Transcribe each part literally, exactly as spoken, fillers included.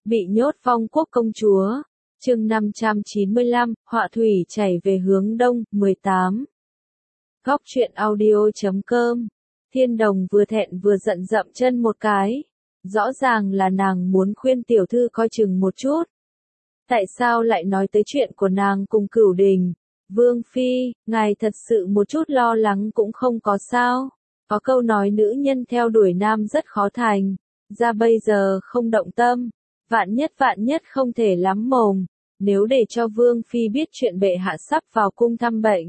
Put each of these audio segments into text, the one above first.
Bị nhốt Phong Quốc công chúa. Chương năm trăm chín mươi lăm, họa thủy chảy về hướng đông, mười tám. Góc truyện audio chấm com. Thiên Đồng vừa thẹn vừa giận dậm chân một cái. Rõ ràng là nàng muốn khuyên tiểu thư coi chừng một chút. Tại sao lại nói tới chuyện của nàng cùng Cửu Đình? Vương Phi, ngài thật sự một chút lo lắng cũng không có sao. Có câu nói nữ nhân theo đuổi nam rất khó thành. Ra bây giờ không động tâm. Vạn nhất vạn nhất không thể lắm mồm. Nếu để cho Vương Phi biết chuyện bệ hạ sắp vào cung thăm bệnh.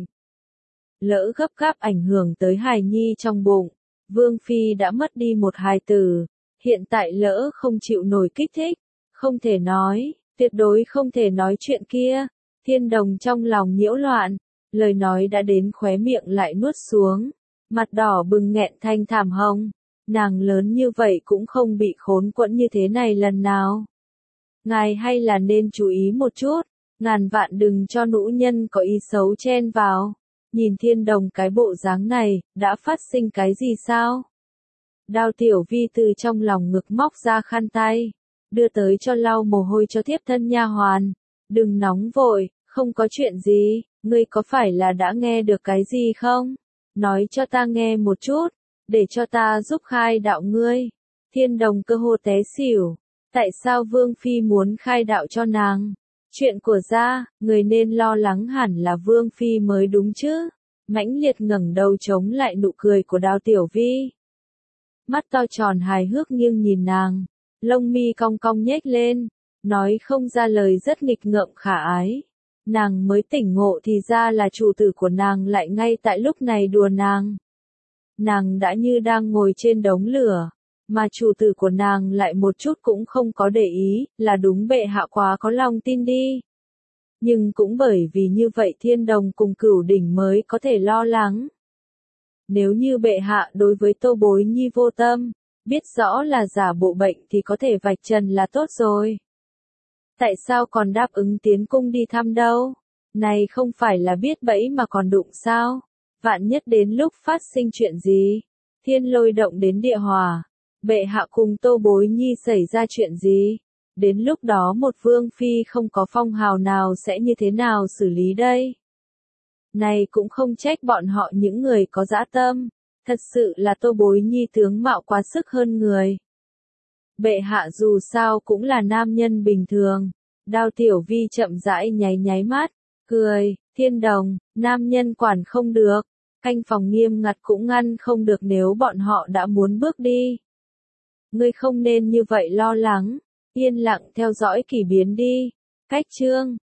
Lỡ gấp gáp ảnh hưởng tới hài nhi trong bụng. Vương Phi đã mất đi một hài tử. Hiện tại lỡ không chịu nổi kích thích. Không thể nói, tuyệt đối không thể nói chuyện kia. Thiên Đồng trong lòng nhiễu loạn. Lời nói đã đến khóe miệng lại nuốt xuống. Mặt đỏ bừng nghẹn thanh thảm hồng. Nàng lớn như vậy cũng không bị khốn quẫn như thế này lần nào. Ngài hay là nên chú ý một chút. Ngàn vạn đừng cho nữ nhân có ý xấu chen vào. Nhìn Thiên Đồng cái bộ dáng này, đã phát sinh cái gì sao? Đao Tiểu Vi từ trong lòng ngực móc ra khăn tay. Đưa tới cho lau mồ hôi cho thiếp thân nha hoàn. Đừng nóng vội, không có chuyện gì. Ngươi có phải là đã nghe được cái gì không? Nói cho ta nghe một chút. Để cho ta giúp khai đạo ngươi. Thiên Đồng cơ hồ té xỉu. Tại sao Vương Phi muốn khai đạo cho nàng? Chuyện của gia, người nên lo lắng hẳn là Vương Phi mới đúng chứ. Mãnh liệt ngẩng đầu chống lại nụ cười của Đao Tiểu Vi. Mắt to tròn hài hước nghiêng nhìn nàng. Lông mi cong cong nhếch lên. Nói không ra lời rất nghịch ngợm khả ái. Nàng mới tỉnh ngộ thì ra là chủ tử của nàng lại ngay tại lúc này đùa nàng. Nàng đã như đang ngồi trên đống lửa. Mà chủ tử của nàng lại một chút cũng không có để ý, là đúng bệ hạ quá có lòng tin đi. Nhưng cũng bởi vì như vậy Thiên Đồng cùng Cửu Đình mới có thể lo lắng. Nếu như bệ hạ đối với Tô Bối Nhi vô tâm, biết rõ là giả bộ bệnh thì có thể vạch trần là tốt rồi. Tại sao còn đáp ứng tiến cung đi thăm đâu? Này không phải là biết bẫy mà còn đụng sao? Vạn nhất đến lúc phát sinh chuyện gì? Thiên lôi động đến địa hỏa. Bệ hạ cùng Tô Bối Nhi xảy ra chuyện gì? Đến lúc đó một Vương Phi không có phong hào nào sẽ như thế nào xử lý đây? Này cũng không trách bọn họ những người có dã tâm. Thật sự là Tô Bối Nhi tướng mạo quá sức hơn người. Bệ hạ dù sao cũng là nam nhân bình thường. Đao Tiểu Vi chậm rãi nháy nháy mắt. Cười, Thiên Đồng, nam nhân quản không được. Canh phòng nghiêm ngặt cũng ngăn không được nếu bọn họ đã muốn bước đi. Ngươi không nên như vậy lo lắng, yên lặng theo dõi kỳ biến đi. Cách chương